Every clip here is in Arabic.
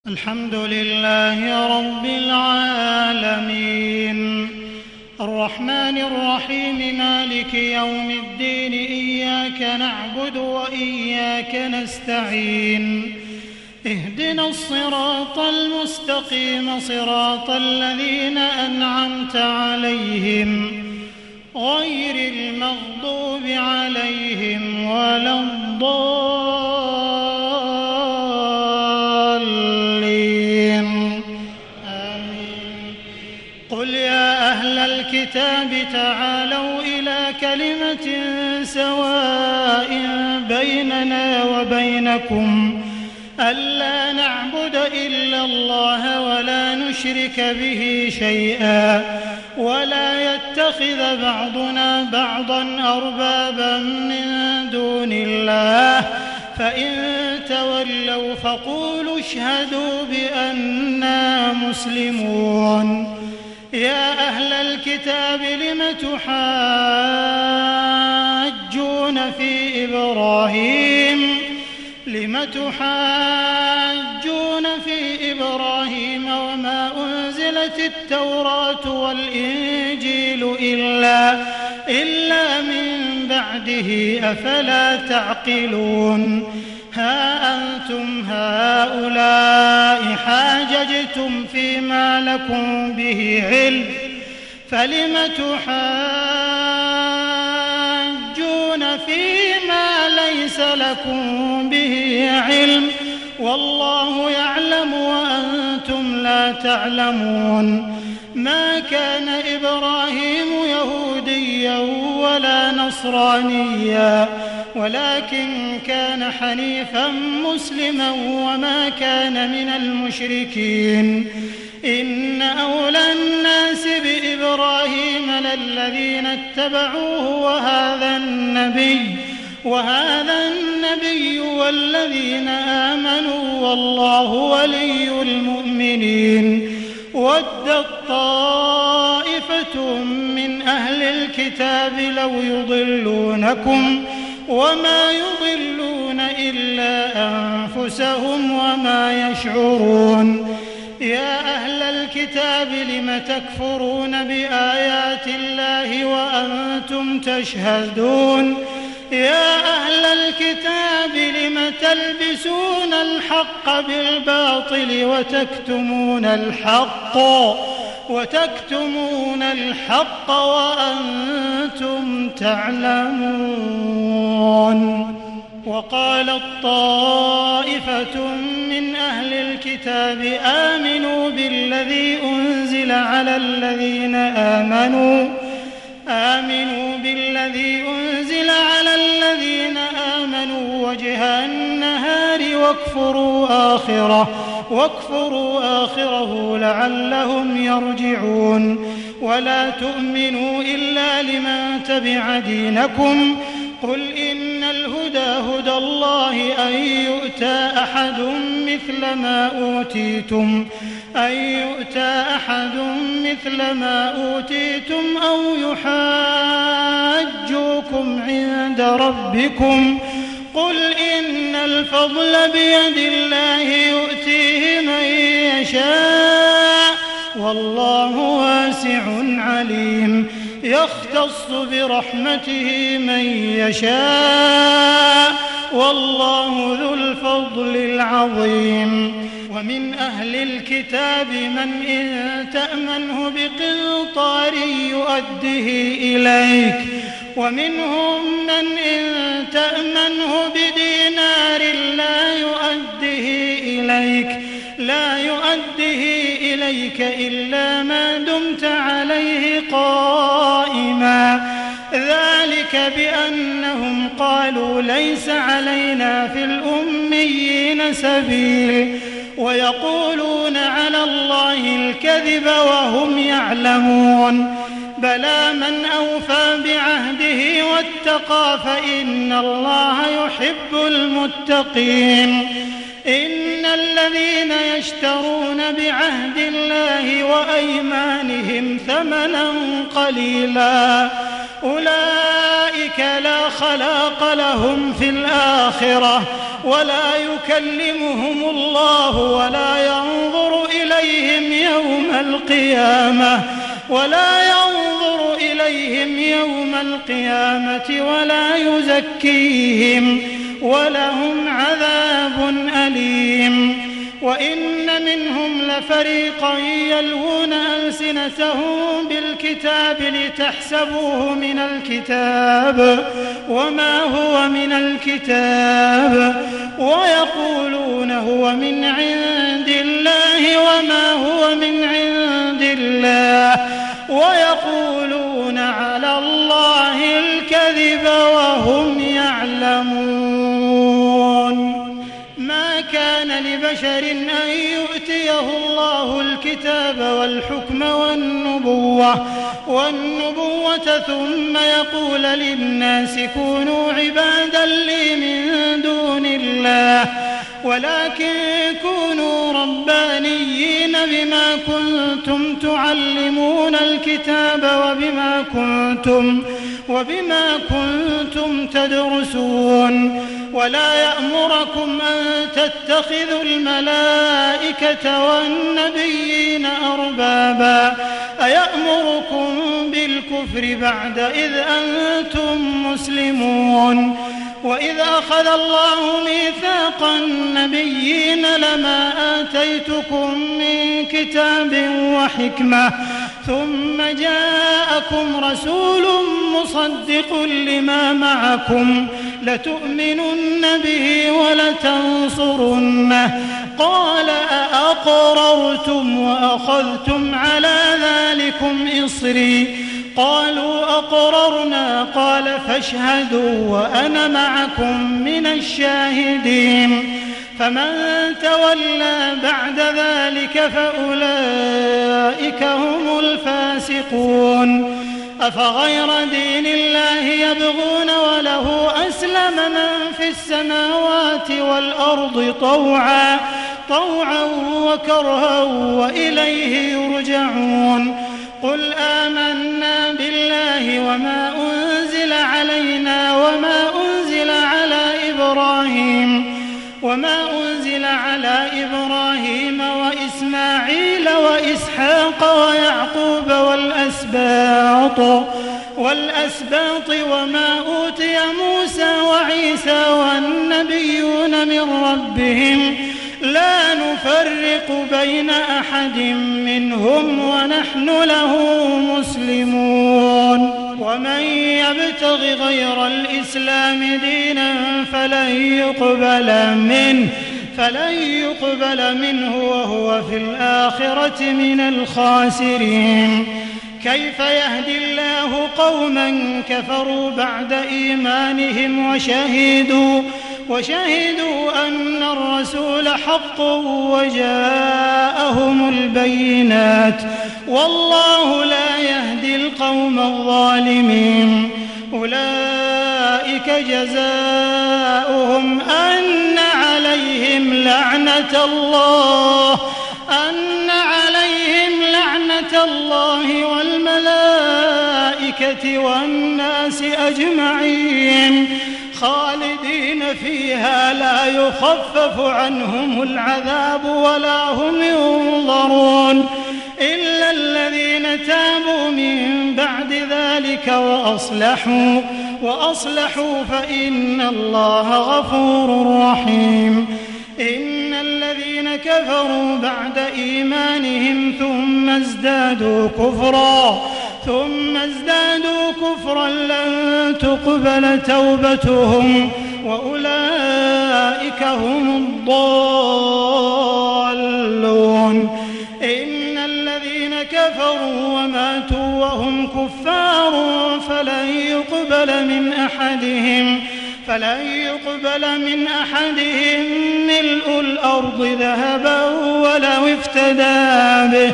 الحمد لله رب العالمين الرحمن الرحيم مالك يوم الدين إياك نعبد وإياك نستعين اهدنا الصراط المستقيم صراط الذين أنعمت عليهم غير المغضوب عليهم ولا الضالين آمين. قل يا أهل الكتاب تعالوا إلى كلمة سواء بيننا وبينكم ألا نعبد إلا الله ولا نشرك به شيئا ولا يتخذ بعضنا بعضا أربابا من دون الله فإن تولوا فقولوا اشهدوا بأننا مسلمون. يا أهل الكتاب لم تحاجون في إبراهيم وما أنزلت التوراة والإنجيل إلا من بعده أفلا تعقلون. ها أنتم هؤلاء حاججتم فيما لكم به علم فلم تحاجون فيما ليس لكم به علم والله يعلم وأنتم لا تعلمون. ما كان إبراهيم يهوديا ولا نصرانيا ولكن كان حنيفا مسلما وما كان من المشركين. إن أولى الناس بإبراهيم للذين اتبعوه وهذا النبي والذين آمنوا والله ولي المؤمنين. ودت طائفة من أهل الكتاب لو يضلونكم وما يضلون إلا أنفسهم وما يشعرون. يا أهل الكتاب لم تكفرون بآيات الله وأنتم تشهدون. يا أهل الكتاب لم تلبسون الحق بالباطل وتكتمون الحق وأنتم تعلمون. وقالت طائفة من أهل الكتاب آمنوا بالذي أنزل على الذين آمنوا وجه النهار واكفروا آخره لعلهم يرجعون. ولا تؤمنوا إلا لمن تبع دينكم قل إن الهدى هدى الله أن يؤتى أحد مثل ما أوتيتم أو يحاجوكم عند ربكم قل إن الفضل بيد الله يؤتيه من يشاء والله واسع عليم. يختص برحمته من يشاء والله ذو الفضل العظيم. ومن أهل الكتاب من إن تأمنه بقنطار يؤده إليك ومنهم من إن تأمنه بدينار لا يؤده إليك إلا ما دمت عليه قائما. ذلك بأنهم قالوا ليس علينا في الأميين سبيل ويقولون على الله الكذب وهم يعلمون. بلى من أوفى بعهده واتقى فإن الله يحب المتقين. إن الذين يشترون بعهد الله وأيمانهم ثمنا قليلا أولئك لا خلاق لهم في الآخرة ولا يكلمهم الله ولا ولا ينظر إليهم يوم القيامة ولا يزكيهم ولهم عذاب أليم. وإن منهم لفريقا يلوون ألسنتهم بالكتاب لتحسبوه من الكتاب وما هو من الكتاب ويقولون هو من عند الله وما هو من عند الله ويقولون على الله الكذب وهم يعلمون. ما كان لبشر أن يؤتيه الله الكتاب والحكم والنبوة ثم يقول للناس كونوا عبادا لي من دون الله ولكن كونوا ربانيين بما كنتم تعلمون الكتاب وبما كنتم تدرسون. ولا يأمركم أن تتخذوا الملائكة والنبيين أربابا أيأمركم بالكفر بعد إذ أنتم مسلمون. وإذ أخذ الله ميثاق النبيين لما آتيتكم من كتاب وحكمة ثم جاءكم رسول مصدق لما معكم لتؤمنن به ولتنصرنه قال أأقررتم وأخذتم على ذلكم إصري قالوا أقررنا قال فاشهدوا وأنا معكم من الشاهدين. فمن تولى بعد ذلك فأولئك هم الفاسقون. أفغير دين الله يبغون وله أسلم من في السماوات والأرض طوعا وكرها وإليه يرجعون. قل آمنا بالله وما أنزل علينا وما أنزل على إبراهيم وإسماعيل وإسحاق ويعقوب والأسباط وما أوتي موسى وعيسى والنبيون من ربهم لا نفرق بين أحد منهم ونحن له مسلمون. ومن يبتغ غير الإسلام دينا فلن يقبل منه وهو في الآخرة من الخاسرين. كيف يهدي الله قوما كفروا بعد إيمانهم وشهدوا أن الرسول حق وجاءهم البينات والله لا يهدي القوم الظالمين. أولئك جزاؤهم أن عليهم لعنة الله والملائكة والناس أجمعين خالدين فيها لا يخفف عنهم العذاب ولا هم ينظرون إلا الذين تابوا من بعد ذلك وأصلحوا فإن الله غفور رحيم. إن الذين كفروا بعد إيمانهم ثم ازدادوا كفرا لن تقبل توبتهم وأولئك هم الضالون. إن الذين كفروا وماتوا وهم كفار فلن يقبل من أحدهم ملء الأرض ذهبا ولو افتدى به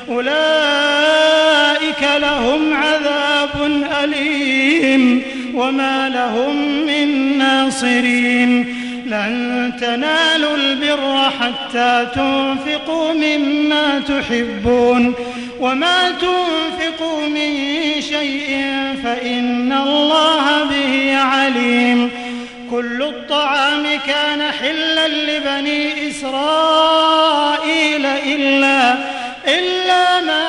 أولئك لهم عذاب أليم وما لهم من ناصرين. لن تنالوا البر حتى تنفقوا مما تحبون وما تنفقوا من شيء فإن الله به عليم. كل الطعام كان حلا لبني إسرائيل إلا ما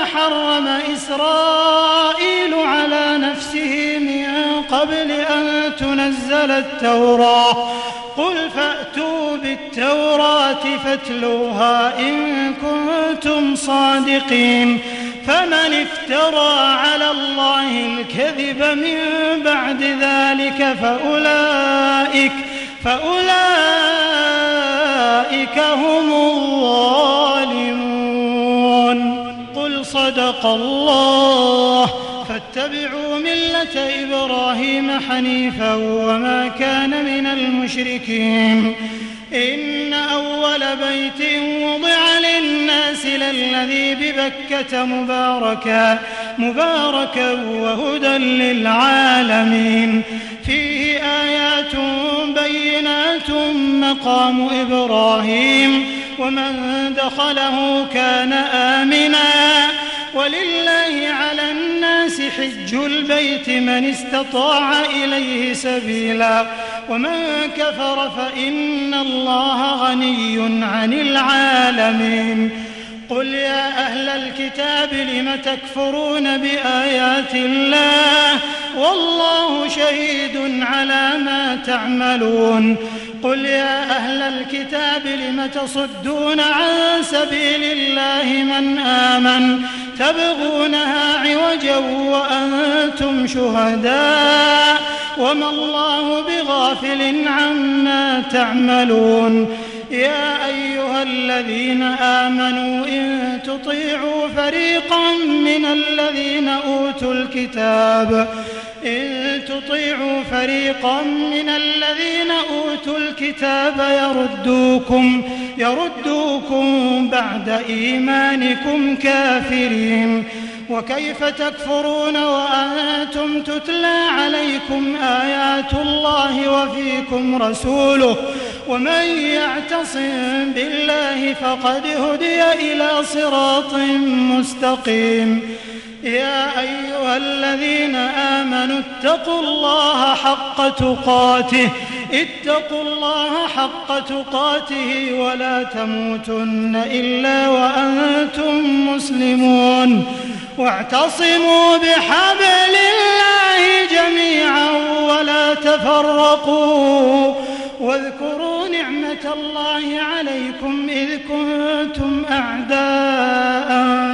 نزل التوراة قل فأتوا بالتوراة فاتلوها إن كنتم صادقين فمن افترى على الله الكذب من بعد ذلك فأولئك هم الظالمون. قل صدق الله فاتبعوا ملة إبراهيم حنيفا وما كان من المشركين. إن أول بيت وضع للناس للذي ببكة مباركا وهدى للعالمين فيه آيات بينات مقام إبراهيم ومن دخله كان آمنا ولله على الناس حج البيت من استطاع إليه سبيلا ومن كفر فإن الله غني عن العالمين. قل يا أهل الكتاب لم تكفرون بآيات الله والله شهيد على ما تعملون. قل يا أهل الكتاب لم تصدون عن سبيل الله من آمن تبغونها عوجا وأنتم شهداء وما الله بغافل عما تعملون. يا أيها الذين آمنوا إن تطيعوا فريقا من الذين أوتوا الكتاب يردوكم بعد إيمانكم كافرين. وكيف تكفرون وأنتم تتلى عليكم آيات الله وفيكم رسوله ومن يعتصم بالله فقد هدي إلى صراط مستقيم. يا أيها الذين آمنوا اتقوا الله حق تقاته ولا تموتن إلا وأنتم مسلمون. واعتصموا بحبل الله جميعا ولا تفرقوا واذكروا نعمة الله عليكم إذ كنتم أعداء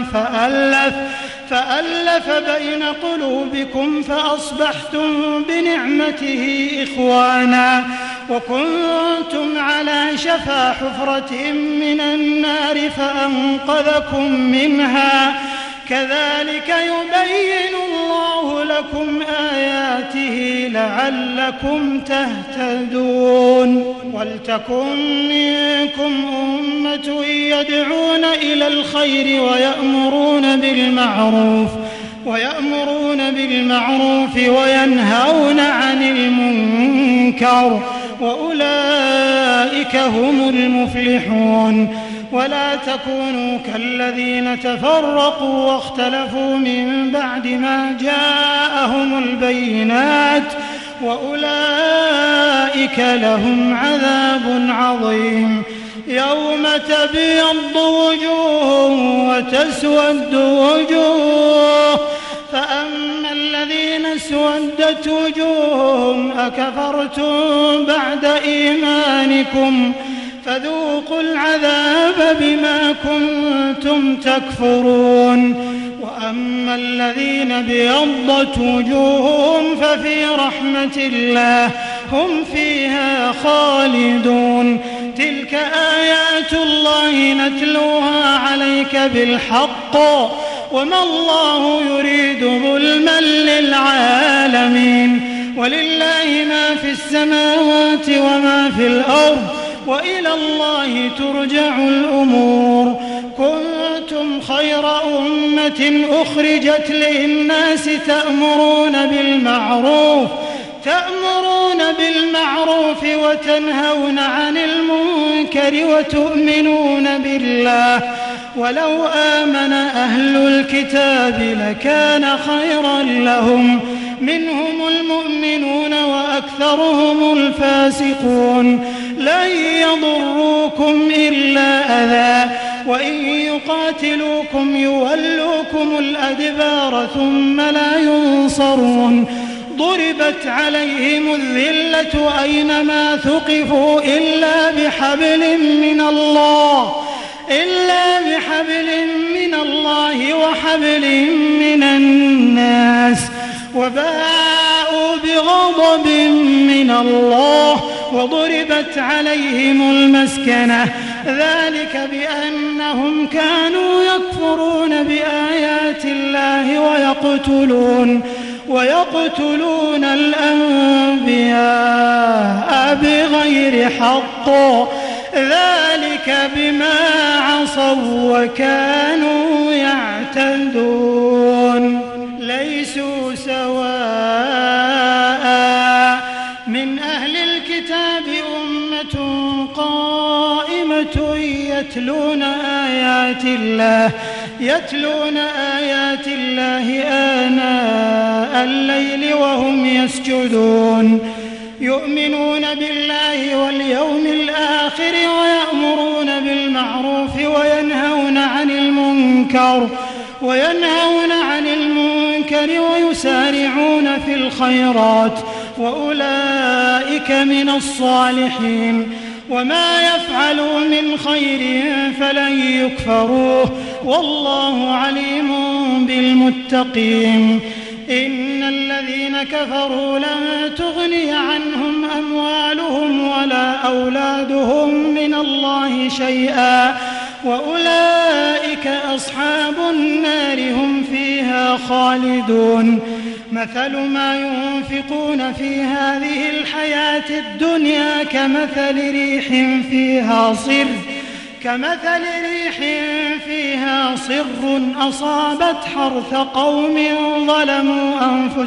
فألف بين قلوبكم فأصبحتم بنعمته إخوانا وكنتم على شفا حفرة من النار فأنقذكم منها كذلك يبين الله لكم آياته لعلكم تهتدون. ولتكن منكم أمة يدعون إلى الخير ويأمرون بالمعروف وينهون عن المنكر وأولئك هم المفلحون. ولا تكونوا كالذين تفرقوا واختلفوا من بعد ما جاءهم البينات وأولئك لهم عذاب عظيم. يوم تبيض وجوه وتسود وجوه فأما الذين اسودت وجوههم أكفرتم بعد إيمانكم فذوقوا العذاب بما كنتم تكفرون. وأما الذين ابيضت وجوههم ففي رحمة الله هم فيها خالدون. تلك آيات الله نتلوها عليك بالحق وما الله يريد ظلما للعالمين. ولله ما في السماوات وما في الأرض وإلى الله ترجع الأمور. كنتم خير أمة أخرجت للناس تأمرون بالمعروف وتنهون عن المنكر وتؤمنون بالله. ولو آمن أهل الكتاب لكان خيرا لهم منهم المؤمنون وأكثرهم الفاسقون. لن يضروكم إلا أذى وإن يقاتلوكم يولوكم الأدبار ثم لا ينصرون. ضربت عليهم الذلة أينما ثقفوا إلا بحبل من الله وحبل من الناس وباءوا بغضب من الله وضربت عليهم المسكنة ذلك بأنهم كانوا يكفرون بآيات الله ويقتلون الأنبياء بغير حق ذلك بما عصوا وكانوا يعتدون ليسوا سواء من أهل الكتاب أمة قائمة يتلون آيات الله آناء الليل وهم يسجدون يؤمنون بالله واليوم الآخر ويأمرون بالمعروف وينهون عن المنكر ويسارعون في الخيرات وأولئك من الصالحين وما يفعلوا من خير فلن يكفروه والله عليم بالمتقين إن الذين كفروا لن تغني عنهم أموالهم ولا أولادهم من الله شيئا وأولئك أصحاب النار هم فيها خالدون مثل ما ينفقون في هذه الحياة الدنيا كمثل ريح فيها صر أصابت حرث قوم ظلموا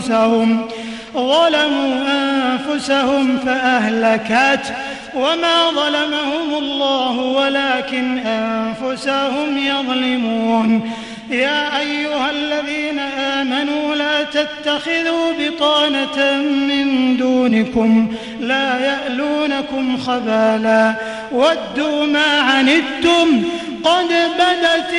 أنفسهم فأهلكت وما ظلمهم الله ولكن أنفسهم يظلمون يا أيها الذين آمنوا لا تتخذوا بطانة من دونكم لا يألونكم خبالا ودوا ما عنتم قد بدت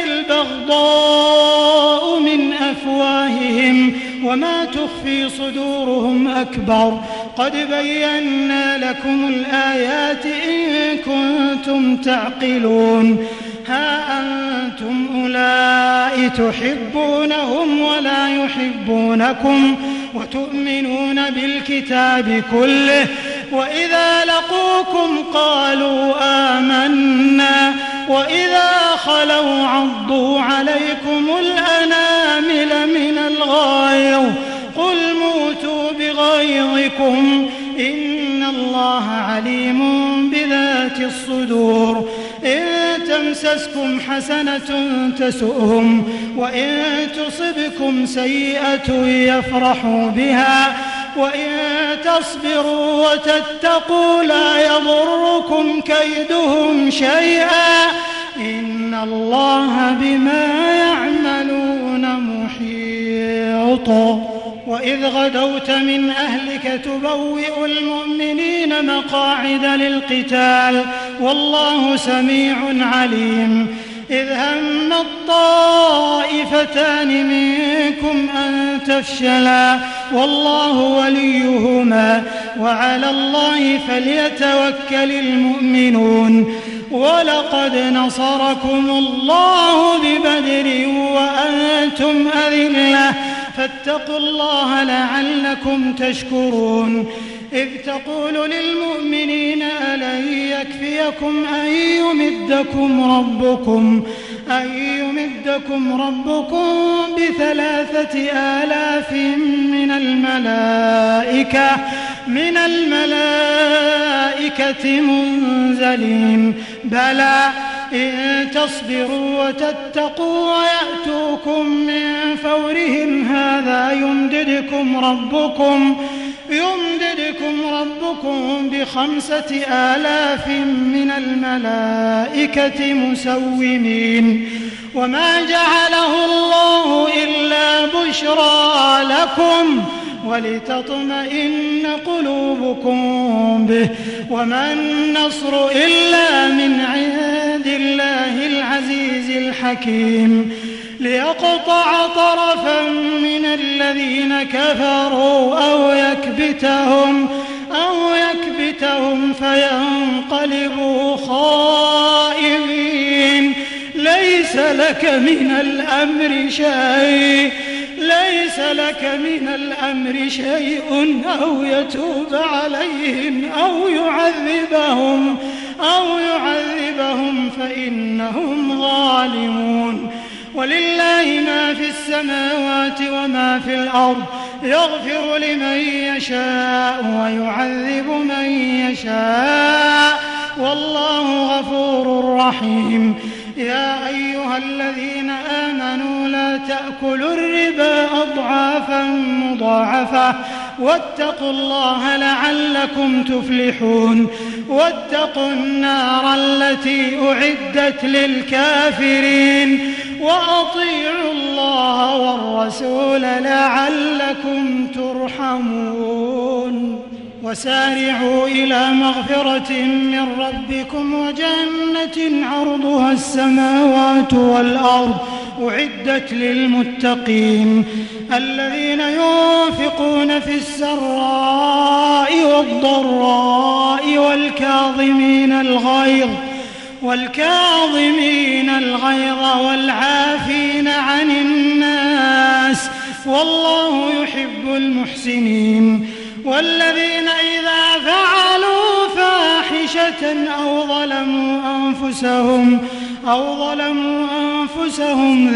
البغضاء من أفواههم وما تخفي صدورهم أكبر قد بينا لكم الآيات إن كنتم تعقلون ها أنتم أولئك تحبونهم ولا يحبونكم وتؤمنون بالكتاب كله وإذا لقوكم قالوا آمنا وإذا خلوا عضوا عليكم الأنامل من الغيظ قل موتوا بغيظكم إن الله عليم بذات الصدور إن تمسسكم حسنة تسؤهم وإن تصبكم سيئة يفرحوا بها وإن تصبروا وتتقوا لا يضركم كيدهم شيئا إن الله بما يعملون محيط وإذ غدوت من أهلك تبوئ المؤمنين مقاعد للقتال والله سميع عليم إذ هم الطائفتان منكم أن تفشلا والله وليهما وعلى الله فليتوكل المؤمنون ولقد نصركم الله ببدر وأنتم أذلة فاتقوا الله لعلكم تشكرون إذ تقول للمؤمنين ألن يكفيكم أن يمدكم ربكم ب3,000 من الملائكة منزلين بلى إن تصبروا وتتقوا ويأتوكم من فورهم هذا يمددكم ربكم ب5,000 من الملائكة مسومين وما جعله الله إلا بشرى لكم ولتطمئن قلوبكم به وما النصر إلا من عند الله العزيز الحكيم ليقطع طرفا من الذين كفروا أو يكبتهم فينقلبوا خائبين. ليس لك من الأمر شيء أو يتوب عليهم أو يعذبهم فإنهم ظالمون. ولله ما في السماوات وما في الأرض، يغفر لمن يشاء ويعذب من يشاء، والله غفور رحيم. يا أيها الذين آمنوا لا تأكلوا الربا أضعافا مضاعفة واتقوا الله لعلكم تفلحون. واتقوا النار التي أعدت للكافرين، وأطيعوا الله والرسول لعلكم ترحمون. وسارعوا إلى مغفرة من ربكم وجنة عرضها السماوات والأرض أعدت للمتقين الذين ينفقون في السراء والضراء والكاظمين الغيظ والعافين عن الناس، والله يحب المحسنين. والذين إذا فعلوا فاحشة أو ظلموا أنفسهم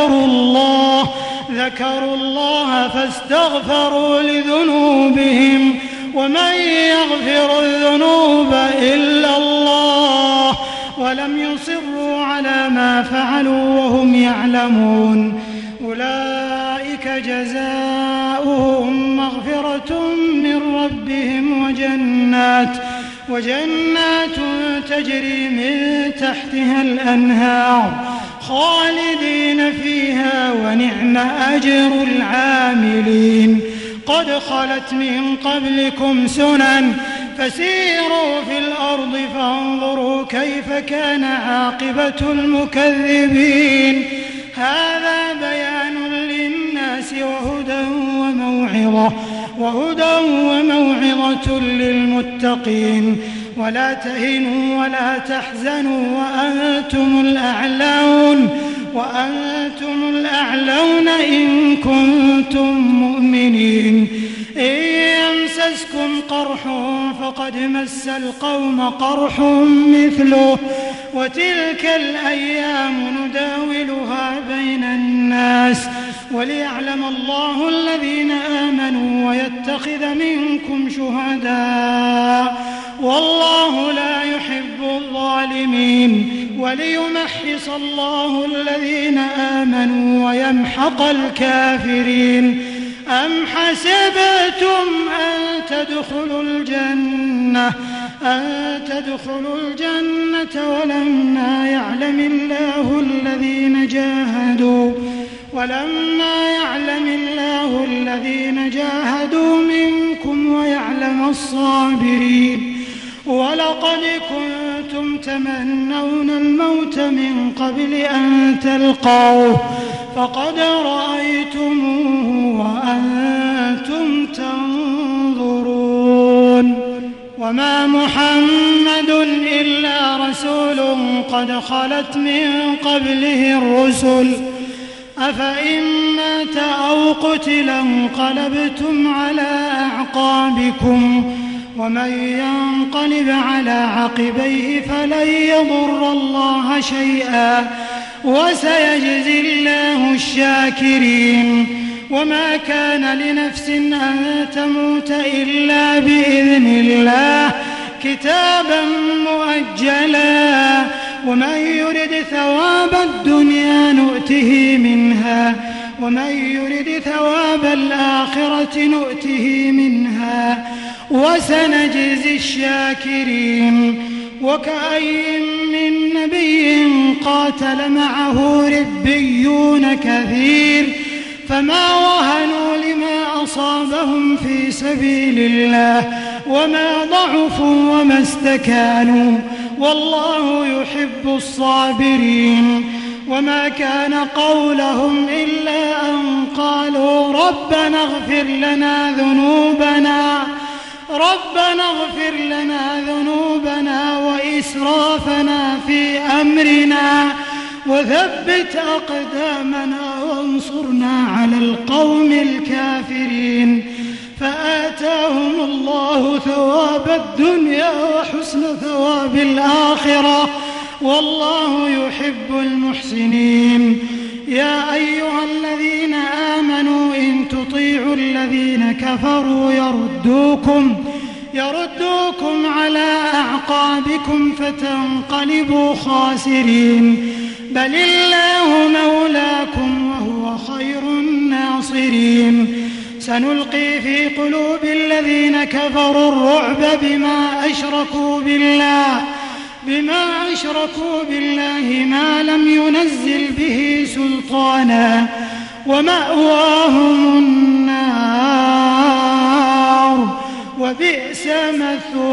ذكروا الله فاستغفروا لذنوبهم، ومن يغفر الذنوب إلا الله، ولم يصروا على ما فعلوا وهم يعلمون. أولئك جزاؤهم مغفرة من ربهم وجنات تجري من تحتها الأنهار خالدين فيها، ونعم أجر العاملين. قد خلت من قبلكم سنن فسيروا في الأرض فانظروا كيف كان عاقبة المكذبين. هذا بيان للناس وهدى وموعظة للمتقين. ولا تهنوا ولا تحزنوا وأنتم الأعلون إن كنتم مؤمنين. إن يمسسكم قرح فقد مس القوم قرح مثله، وتلك الأيام نداولها بين الناس، وليعلم الله الذين آمنوا ويتخذ منكم شهداء، والله لا يحب الظالمين. وليمحص الله الذين آمنوا ويمحق الكافرين. أم حسبتم أن تدخلوا الجنة ولما يعلم الله الذين جاهدوا منكم ويعلم الصابرين. ولقد كنتم تمنون الموت من قبل أن تلقوه فقد رأيتموه وأنتم تنظرون. وما محمد إلا رسول قد خلت من قبله الرسل، أفإن مات أو قتل انقلبتم على أعقابكم، ومن ينقلب على عقبيه فلن يضر الله شيئا، وسيجزي الله الشاكرين. وما كان لنفس أن تموت إلا بإذن الله كتابا مؤجلا، ومن يرد ثواب الدنيا نؤته منها، ومن يرد ثواب الآخرة نؤته منها، وسنجزي الشاكرين. وكأين من نبي قاتل معه ربيون كثير فما وهنوا لما أصابهم في سبيل الله وما ضعفوا وما استكانوا، والله يحب الصابرين. وما كان قولهم إلا أن قالوا ربنا اغفر لنا ذنوبنا وإسرافنا في أمرنا وثبت أقدامنا وانصرنا على القوم الكافرين فآتاهم الله ثواب الدنيا وحسن ثواب الآخرة والله يحب المحسنين. يا أيها الذين آمنوا إن تطيعوا الذين كفروا يردوكم على أعقابكم فتنقلبوا خاسرين بل الله مولاكم وهو خير الناصرين. سنلقي في قلوب الذين كفروا الرعب بما أشركوا بالله ما لم ينزل به سلطانا ومأواهم النار وبئس مثوى